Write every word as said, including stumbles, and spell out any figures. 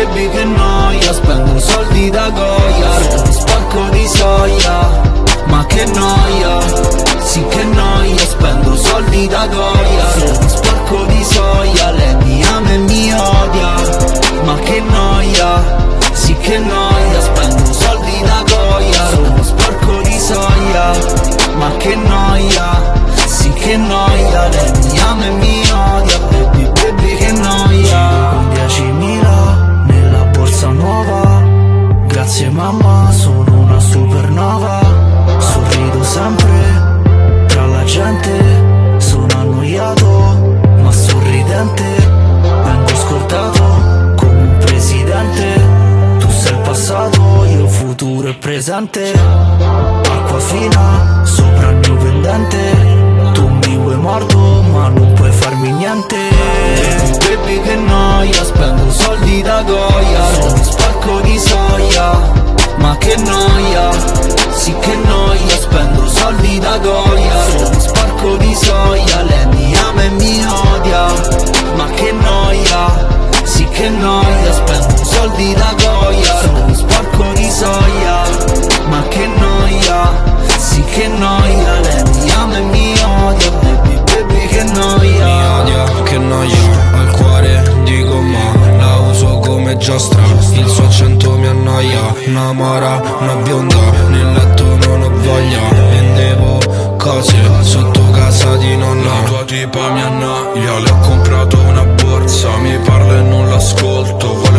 baby che noia, spendo soldi da Goya, sono sporco di soia. Ma che noia, sì che noia, spendo soldi da Goya, sono sporco di soia, lei mi ama e mi odia. Ma che noia, sì che noia, spendo soldi da Goya, sono sporco di soia. Ma che noia, sì che noia, lei mi ama e mi odia, baby baby che noia. Con diecimila nella borsa nuova, grazie mamma sono una supernova. Sorrido sempre tra la gente, sono annoiato ma sorridente. Vengo scordato come un presidente. Tu sei il passato, io il futuro e presente. Acqua fina sopra il mio pendente. Tu mi vuoi morto ma non puoi farmi niente. Baby, baby che noia, spendo soldi da Goya, sono sporco di soia. Ma che noia, sì che noia, spendo soldi da Goya, sono sporco di soia, lei mi ama e mi odia. Ma che noia, sì che noia, spendo soldi da Goya, sono sporco di soia. Ma che noia, sì che noia, lei mi ama e mi odia, baby baby che noia. Mi odia, che noia, al cuore di gomma, la uso come giostra, il suo accento mi annoia. Una mora, una bionda, nel letto non ho voglia. Vendevo cose sotto casa di nonna. La tua tipa mi annoia, le ho comprato una borsa, mi parla e non l'ascolto.